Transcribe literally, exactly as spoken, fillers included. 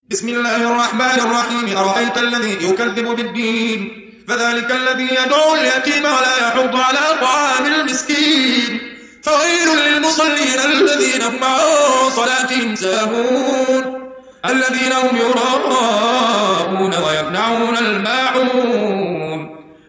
بسم الله الرحمن الرحيم أرأيت الذي يكذب بالدين فذلك الذي يدعو اليتيم ولا يحض على طعام المسكين فويل للمصلين الذين هم عن صلاتهم ساهون الذين هم يراءون ويمنعون الماعون